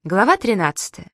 Глава 13.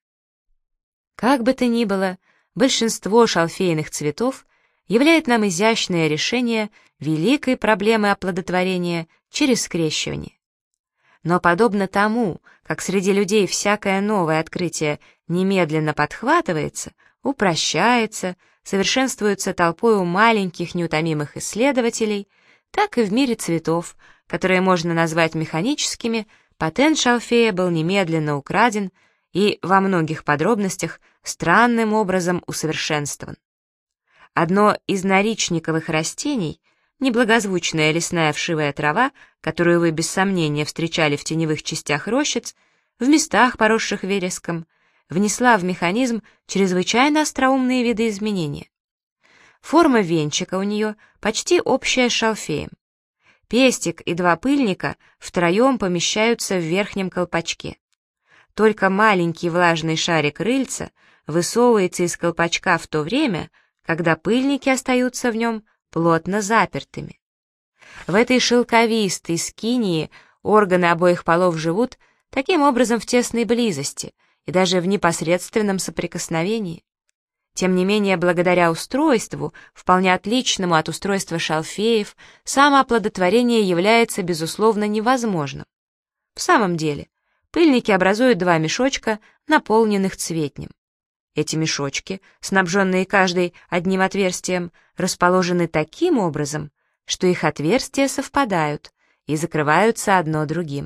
Как бы то ни было, большинство шалфейных цветов являет нам изящное решение великой проблемы оплодотворения через скрещивание. Но подобно тому, как среди людей всякое новое открытие немедленно подхватывается, упрощается, совершенствуется толпою маленьких неутомимых исследователей, так и в мире цветов, которые можно назвать механическими, патент шалфея был немедленно украден и во многих подробностях странным образом усовершенствован. Одно из наричниковых растений, неблагозвучная лесная вшивая трава, которую вы без сомнения встречали в теневых частях рощиц, в местах, поросших вереском, внесла в механизм чрезвычайно остроумные видоизменения. Форма венчика у нее почти общая с шалфеем. Пестик и два пыльника втроем помещаются в верхнем колпачке. Только маленький влажный шарик рыльца высовывается из колпачка в то время, когда пыльники остаются в нем плотно запертыми. В этой шелковистой скинии органы обоих полов живут таким образом в тесной близости и даже в непосредственном соприкосновении. Тем не менее, благодаря устройству, вполне отличному от устройства шалфеев, самооплодотворение является, безусловно, невозможным. В самом деле, пыльники образуют два мешочка, наполненных цветнем. Эти мешочки, снабженные каждый одним отверстием, расположены таким образом, что их отверстия совпадают и закрываются одно другим.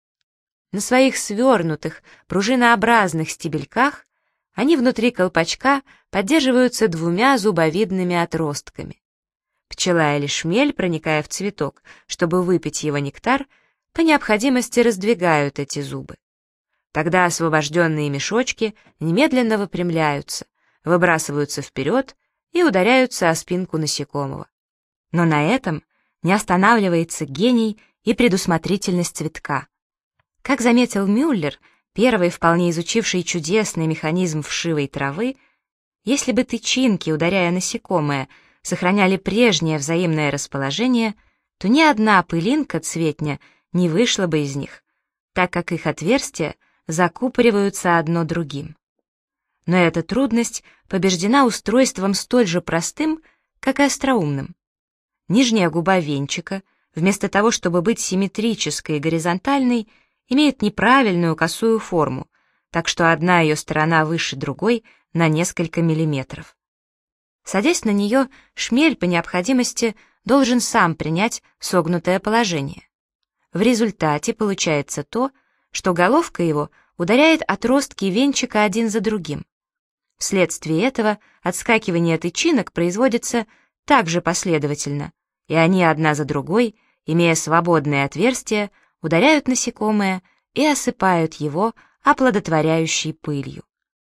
На своих свернутых, пружинообразных стебельках они внутри колпачка поддерживаются двумя зубовидными отростками. Пчела или шмель, проникая в цветок, чтобы выпить его нектар, по необходимости раздвигают эти зубы. Тогда освобожденные мешочки немедленно выпрямляются, выбрасываются вперед и ударяются о спинку насекомого. Но на этом не останавливается гений и предусмотрительность цветка. Как заметил Мюллер, первый, вполне изучивший чудесный механизм вшивой травы, если бы тычинки, ударяя насекомое, сохраняли прежнее взаимное расположение, то ни одна пылинка цветня не вышла бы из них, так как их отверстия закупориваются одно другим. Но эта трудность побеждена устройством столь же простым, как и остроумным. Нижняя губа венчика, вместо того, чтобы быть симметрической и горизонтальной, имеет неправильную косую форму, так что одна ее сторона выше другой на несколько миллиметров. Садясь на нее, шмель по необходимости должен сам принять согнутое положение. В результате получается то, что головка его ударяет отростки венчика один за другим. Вследствие этого отскакивание тычинок производится также последовательно, и они одна за другой, имея свободные отверстия, ударяют насекомое и осыпают его оплодотворяющей пылью.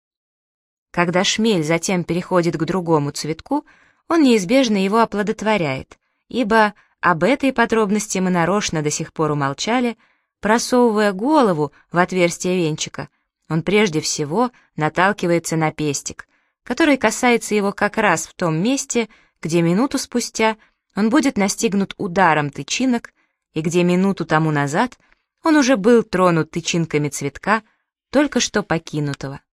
Когда шмель затем переходит к другому цветку, он неизбежно его оплодотворяет, ибо об этой подробности мы нарочно до сих пор умолчали, просовывая голову в отверстие венчика, он прежде всего наталкивается на пестик, который касается его как раз в том месте, где минуту спустя он будет настигнут ударом тычинок, и где минуту тому назад он уже был тронут тычинками цветка, только что покинутого.